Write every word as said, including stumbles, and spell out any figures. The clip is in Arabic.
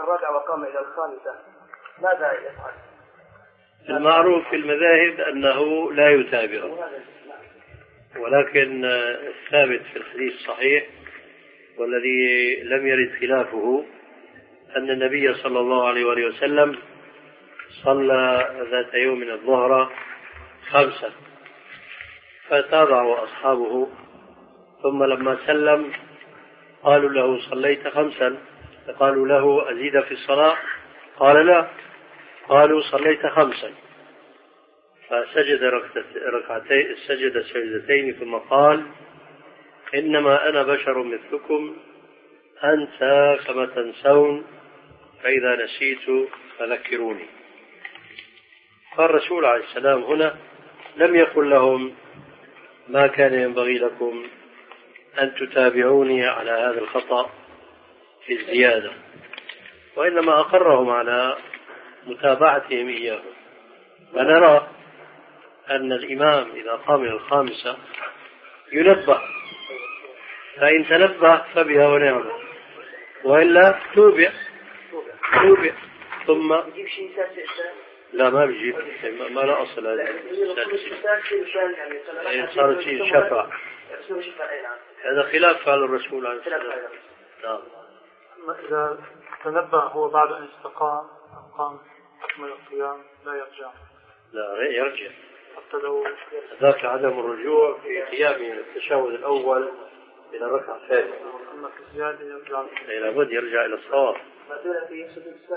الرابعة وقام إلى الخامسة ماذا يفعل؟ المعروف في المذاهب أنه لا يتابع، ولكن الثابت في الحديث الصحيح والذي لم يرد خلافه أن النبي صلى الله عليه وآله وسلم صلى ذات يوم الظهر خمسا فتابعوا أصحابه، ثم لما سلم قالوا له صليت خمسا، فقالوا له أزيد في الصلاة؟ قال لا. قالوا صليت خمسا، فسجد ركعتين، سجد سجدتين ثم قال إنما أنا بشر مثلكم أنسى كما تنسون، فإذا نسيت فذكروني. فالرسول عليه السلام هنا لم يقل لهم ما كان ينبغي لكم أن تتابعوني على هذا الخطأ في الزيادة، وإنما أقرهم على متابعتهم إياه. فنرى أن الإمام إذا قام إلى الخامسة ينبه، فإن تنبه فبها ونعمة، وإلا توبع توبع ثم لا ما بيجيب ما لا أصل هذا صار شيء شفع، هذا خلاف فعل الرسول عليه الصلاة والسلام. إذا تنبه هو بعد أن استقام قام من القيام لا يرجع؟ لا يرجع، حتى لو ذاك عدم الرجوع في قيامه من التشهد الأول إلى الركعة الثانية، أما في الزيادة يرجع إلى بد يرجع إلى الصواب.